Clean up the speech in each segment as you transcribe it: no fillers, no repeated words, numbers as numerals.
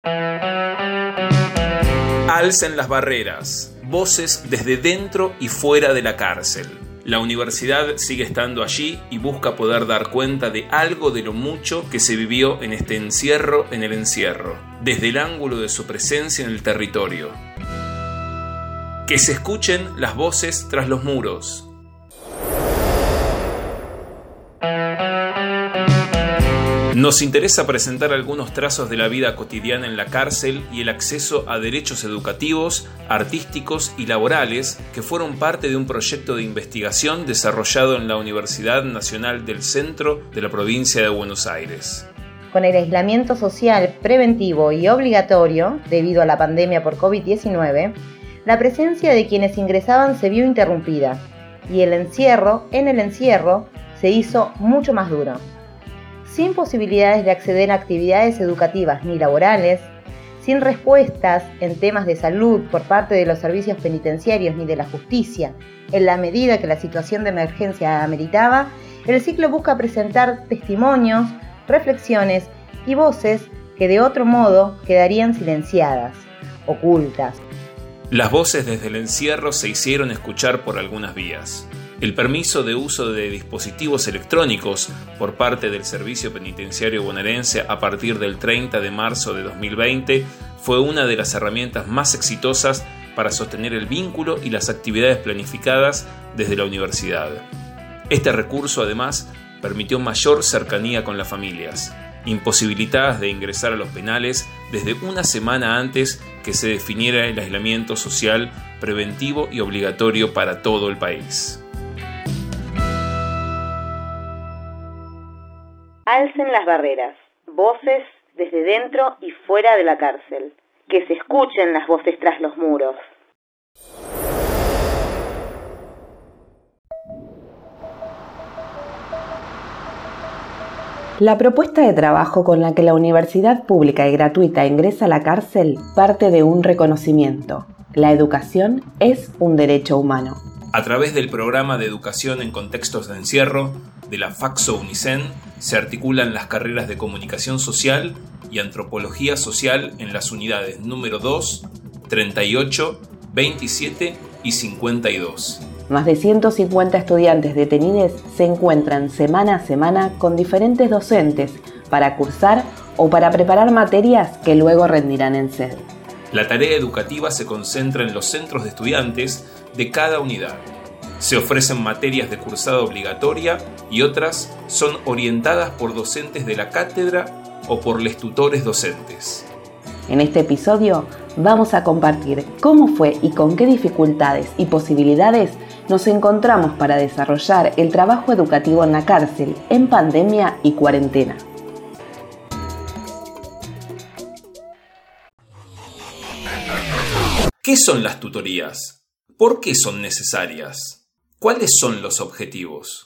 Alcen las barreras, voces desde dentro y fuera de la cárcel. La universidad sigue estando allí y busca poder dar cuenta de algo de lo mucho que se vivió en este encierro en el encierro, desde el ángulo de su presencia en el territorio. Que se escuchen las voces tras los muros. Nos interesa presentar algunos trazos de la vida cotidiana en la cárcel y el acceso a derechos educativos, artísticos y laborales que fueron parte de un proyecto de investigación desarrollado en la Universidad Nacional del Centro de la provincia de Buenos Aires. Con el aislamiento social preventivo y obligatorio debido a la pandemia por COVID-19, la presencia de quienes ingresaban se vio interrumpida y el encierro se hizo mucho más duro. Sin posibilidades de acceder a actividades educativas ni laborales, sin respuestas en temas de salud por parte de los servicios penitenciarios ni de la justicia, en la medida que la situación de emergencia ameritaba, el ciclo busca presentar testimonios, reflexiones y voces que de otro modo quedarían silenciadas, ocultas. Las voces desde el encierro se hicieron escuchar por algunas vías. El permiso de uso de dispositivos electrónicos por parte del Servicio Penitenciario Bonaerense a partir del 30 de marzo de 2020 fue una de las herramientas más exitosas para sostener el vínculo y las actividades planificadas desde la universidad. Este recurso, además, permitió mayor cercanía con las familias, imposibilitadas de ingresar a los penales desde una semana antes que se definiera el aislamiento social preventivo y obligatorio para todo el país. Alcen las barreras, voces desde dentro y fuera de la cárcel. Que se escuchen las voces tras los muros. La propuesta de trabajo con la que la universidad pública y gratuita ingresa a la cárcel parte de un reconocimiento. La educación es un derecho humano. A través del programa de educación en contextos de encierro de la Faxo Unicen se articulan las carreras de comunicación social y antropología social en las unidades número 2, 38, 27 y 52. Más de 150 estudiantes detenidos se encuentran semana a semana con diferentes docentes para cursar o para preparar materias que luego rendirán en sede. La tarea educativa se concentra en los centros de estudiantes de cada unidad. Se ofrecen materias de cursada obligatoria y otras son orientadas por docentes de la cátedra o por los tutores docentes. En este episodio vamos a compartir cómo fue y con qué dificultades y posibilidades nos encontramos para desarrollar el trabajo educativo en la cárcel en pandemia y cuarentena. ¿Qué son las tutorías? ¿Por qué son necesarias? ¿Cuáles son los objetivos?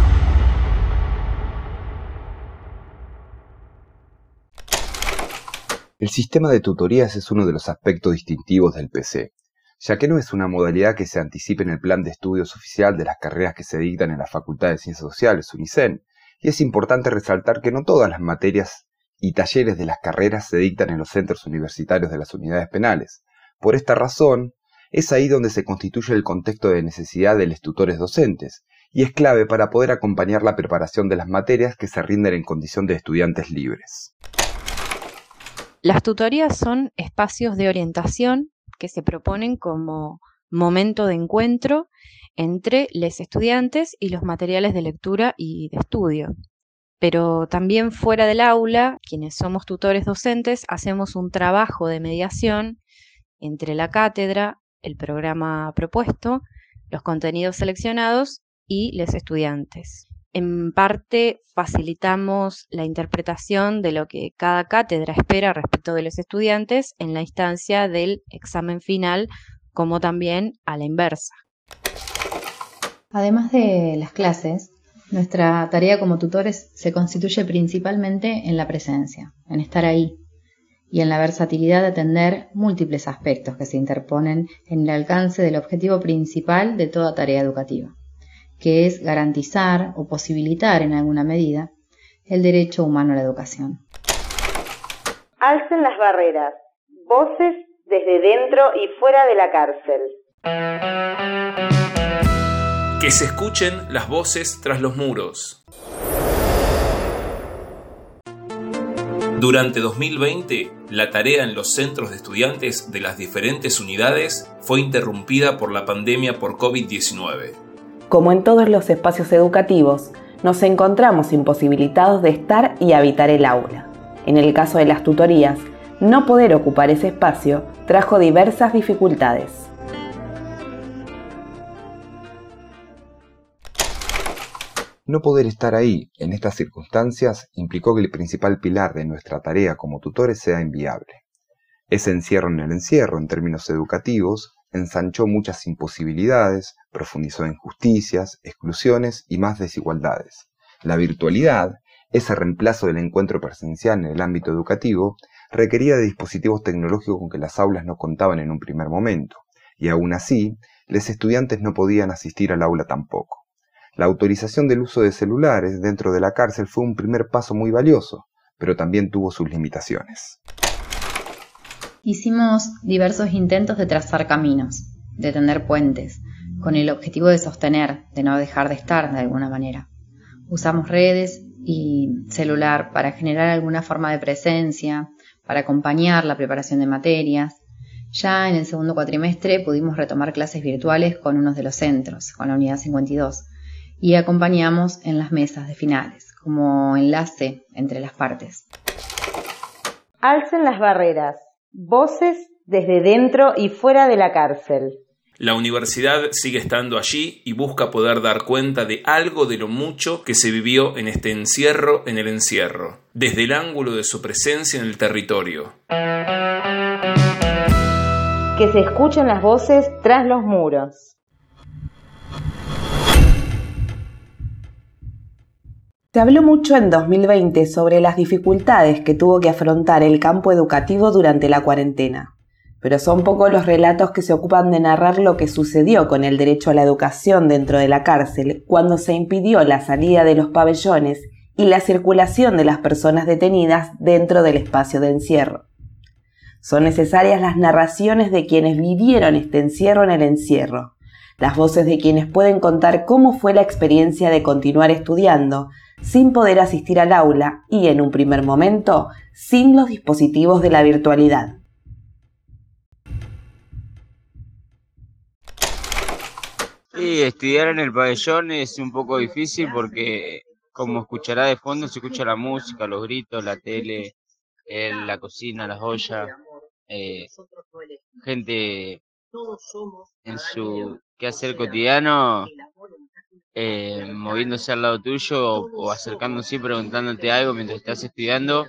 El sistema de tutorías es uno de los aspectos distintivos del PC, ya que no es una modalidad que se anticipe en el plan de estudios oficial de las carreras que se dictan en la Facultad de Ciencias Sociales, UNICEN, y es importante resaltar que no todas las materias y talleres de las carreras se dictan en los centros universitarios de las unidades penales. Por esta razón, es ahí donde se constituye el contexto de necesidad de los tutores docentes, y es clave para poder acompañar la preparación de las materias que se rinden en condición de estudiantes libres. Las tutorías son espacios de orientación que se proponen como momento de encuentro entre los estudiantes y los materiales de lectura y de estudio. Pero también fuera del aula, quienes somos tutores docentes, hacemos un trabajo de mediación entre la cátedra, el programa propuesto, los contenidos seleccionados y los estudiantes. En parte facilitamos la interpretación de lo que cada cátedra espera respecto de los estudiantes en la instancia del examen final, como también a la inversa. Además de las clases, nuestra tarea como tutores se constituye principalmente en la presencia, en estar ahí, y en la versatilidad de atender múltiples aspectos que se interponen en el alcance del objetivo principal de toda tarea educativa, que es garantizar o posibilitar en alguna medida el derecho humano a la educación. Alcen las barreras, voces desde dentro y fuera de la cárcel. Que se escuchen las voces tras los muros. Durante 2020, la tarea en los centros de estudiantes de las diferentes unidades fue interrumpida por la pandemia por COVID-19. Como en todos los espacios educativos, nos encontramos imposibilitados de estar y habitar el aula. En el caso de las tutorías, no poder ocupar ese espacio trajo diversas dificultades. No poder estar ahí, en estas circunstancias, implicó que el principal pilar de nuestra tarea como tutores sea inviable. Ese encierro en el encierro, en términos educativos, ensanchó muchas imposibilidades, profundizó injusticias, exclusiones y más desigualdades. La virtualidad, ese reemplazo del encuentro presencial en el ámbito educativo, requería de dispositivos tecnológicos con que las aulas no contaban en un primer momento, y aún así, los estudiantes no podían asistir al aula tampoco. La autorización del uso de celulares dentro de la cárcel fue un primer paso muy valioso, pero también tuvo sus limitaciones. Hicimos diversos intentos de trazar caminos, de tender puentes, con el objetivo de sostener, de no dejar de estar de alguna manera. Usamos redes y celular para generar alguna forma de presencia, para acompañar la preparación de materias. Ya en el segundo cuatrimestre pudimos retomar clases virtuales con uno de los centros, con la unidad 52, y acompañamos en las mesas de finales, como enlace entre las partes. Alcen las barreras, voces desde dentro y fuera de la cárcel. La universidad sigue estando allí y busca poder dar cuenta de algo de lo mucho que se vivió en este encierro en el encierro, desde el ángulo de su presencia en el territorio. Que se escuchen las voces tras los muros. Se habló mucho en 2020 sobre las dificultades que tuvo que afrontar el campo educativo durante la cuarentena, pero son pocos los relatos que se ocupan de narrar lo que sucedió con el derecho a la educación dentro de la cárcel cuando se impidió la salida de los pabellones y la circulación de las personas detenidas dentro del espacio de encierro. Son necesarias las narraciones de quienes vivieron este encierro en el encierro, las voces de quienes pueden contar cómo fue la experiencia de continuar estudiando sin poder asistir al aula y, en un primer momento, sin los dispositivos de la virtualidad. Sí, estudiar en el pabellón es un poco difícil porque, como escuchará de fondo, se escucha la música, los gritos, la tele, la cocina, las ollas, gente en su quehacer cotidiano, moviéndose al lado tuyo o acercándose y preguntándote algo mientras estás estudiando.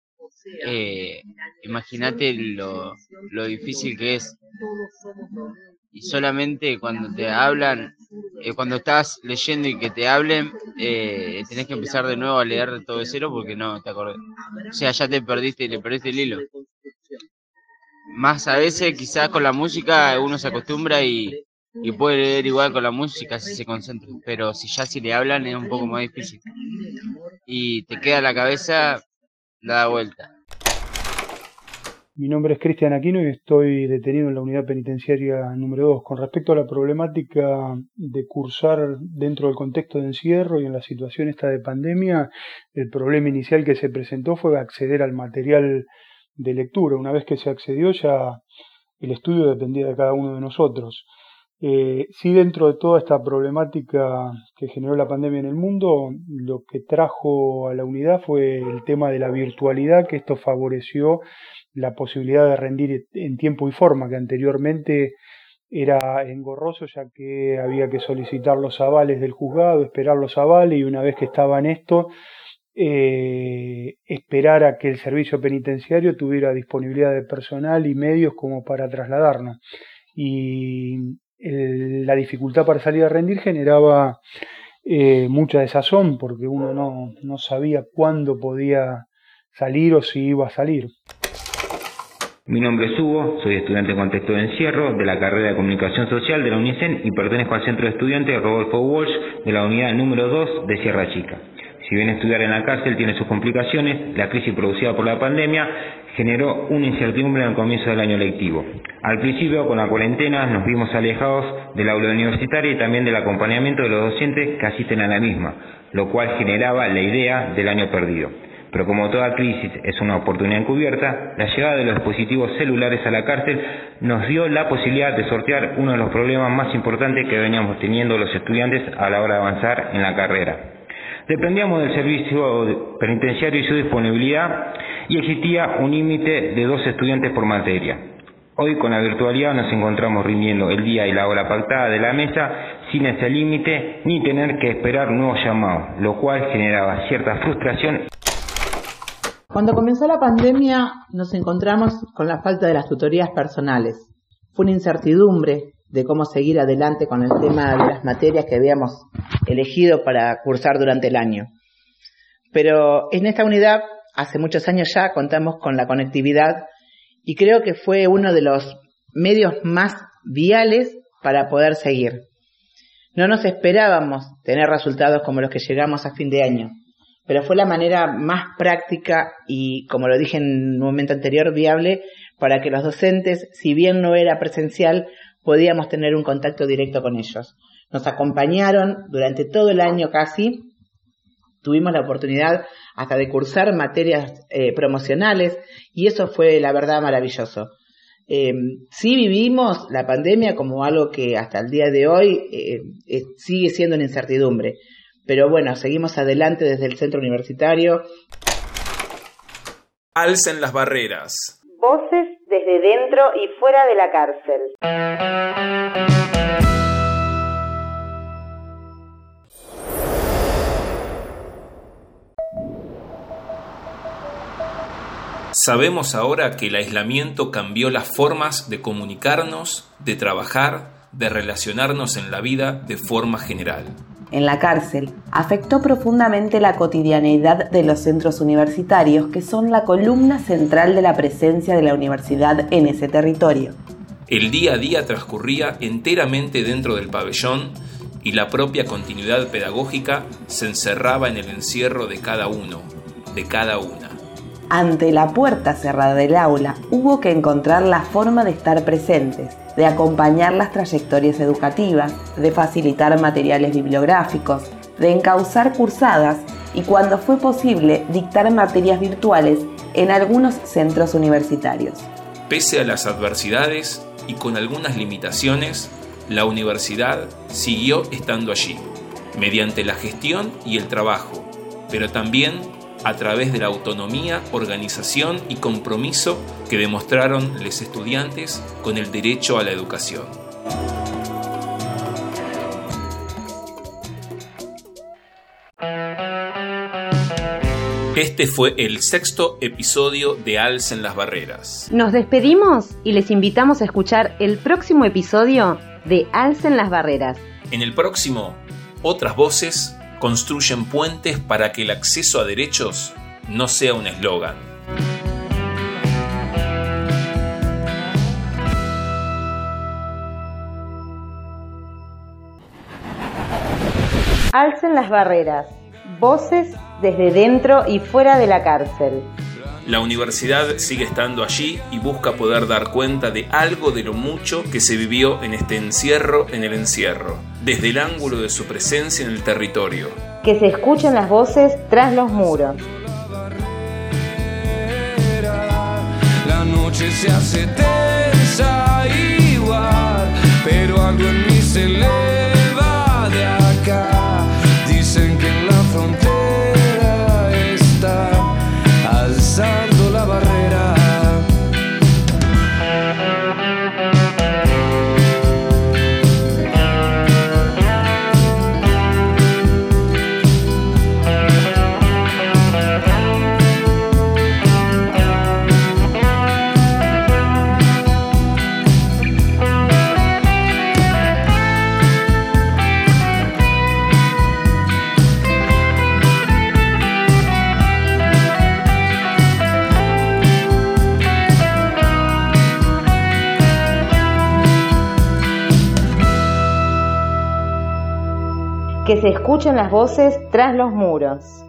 Imagínate lo difícil que es. Y solamente cuando te hablan, cuando estás leyendo y que te hablen, tenés que empezar de nuevo a leer todo de cero porque no te acordás. O sea, ya le perdiste el hilo. Más a veces quizás con la música uno se acostumbra y puede leer igual con la música si se concentra, pero si le hablan es un poco más difícil y te queda la cabeza dada vuelta. Mi nombre es Cristian Aquino y estoy detenido en la unidad penitenciaria número 2. Con respecto a la problemática de cursar dentro del contexto de encierro y en la situación esta de pandemia, el problema inicial que se presentó fue acceder al material de lectura. Una vez que se accedió, ya el estudio dependía de cada uno de nosotros. Sí, dentro de toda esta problemática que generó la pandemia en el mundo, lo que trajo a la unidad fue el tema de la virtualidad, que esto favoreció la posibilidad de rendir en tiempo y forma, que anteriormente era engorroso, ya que había que solicitar los avales del juzgado, esperar los avales, y una vez que estaba en esto, esperar a que el servicio penitenciario tuviera disponibilidad de personal y medios como para trasladarnos. Y la dificultad para salir a rendir generaba mucha desazón, porque uno no sabía cuándo podía salir o si iba a salir. Mi nombre es Hugo, soy estudiante en contexto de encierro de la carrera de Comunicación Social de la UNICEN y pertenezco al Centro de Estudiantes Rodolfo Walsh de la unidad número 2 de Sierra Chica. Si bien estudiar en la cárcel tiene sus complicaciones, la crisis producida por la pandemia generó una incertidumbre al comienzo del año lectivo. Al principio, con la cuarentena, nos vimos alejados del aula universitaria y también del acompañamiento de los docentes que asisten a la misma, lo cual generaba la idea del año perdido. Pero como toda crisis es una oportunidad encubierta, la llegada de los dispositivos celulares a la cárcel nos dio la posibilidad de sortear uno de los problemas más importantes que veníamos teniendo los estudiantes a la hora de avanzar en la carrera. Dependíamos del servicio penitenciario y su disponibilidad, y existía un límite de 2 estudiantes por materia. Hoy, con la virtualidad, nos encontramos rindiendo el día y la hora pactada de la mesa sin ese límite ni tener que esperar nuevos llamados, lo cual generaba cierta frustración. Cuando comenzó la pandemia nos encontramos con la falta de las tutorías personales. Fue una incertidumbre de cómo seguir adelante con el tema de las materias que habíamos elegido para cursar durante el año. Pero en esta unidad, hace muchos años ya, contamos con la conectividad y creo que fue uno de los medios más viales para poder seguir. No nos esperábamos tener resultados como los que llegamos a fin de año, pero fue la manera más práctica y, como lo dije en un momento anterior, viable para que los docentes, si bien no era presencial, podíamos tener un contacto directo con ellos. Nos acompañaron durante todo el año casi, tuvimos la oportunidad hasta de cursar materias promocionales y eso fue, la verdad, maravilloso. Sí vivimos la pandemia como algo que hasta el día de hoy sigue siendo una incertidumbre. Pero bueno, seguimos adelante desde el centro universitario. Alcen las barreras. Voces desde dentro y fuera de la cárcel. Sabemos ahora que el aislamiento cambió las formas de comunicarnos, de trabajar, de relacionarnos en la vida de forma general. En la cárcel, afectó profundamente la cotidianeidad de los centros universitarios, que son la columna central de la presencia de la universidad en ese territorio. El día a día transcurría enteramente dentro del pabellón y la propia continuidad pedagógica se encerraba en el encierro de cada uno, de cada una. Ante la puerta cerrada del aula, hubo que encontrar la forma de estar presentes, de acompañar las trayectorias educativas, de facilitar materiales bibliográficos, de encauzar cursadas y, cuando fue posible, dictar materias virtuales en algunos centros universitarios. Pese a las adversidades y con algunas limitaciones, la universidad siguió estando allí, mediante la gestión y el trabajo, pero también a través de la autonomía, organización y compromiso que demostraron los estudiantes con el derecho a la educación. Este fue el 6º episodio de Alcen las barreras. Nos despedimos y les invitamos a escuchar el próximo episodio de Alcen las barreras. En el próximo, otras voces construyen puentes para que el acceso a derechos no sea un eslogan. Alcen las barreras. Voces desde dentro y fuera de la cárcel. La universidad sigue estando allí y busca poder dar cuenta de algo de lo mucho que se vivió en este encierro en el encierro, desde el ángulo de su presencia en el territorio. Que se escuchen las voces tras los muros. La noche se hace tensa igual, pero algo en mí se eleva de acá. Dicen que en la frontera está alzando la barrera. Que se escuchen las voces tras los muros.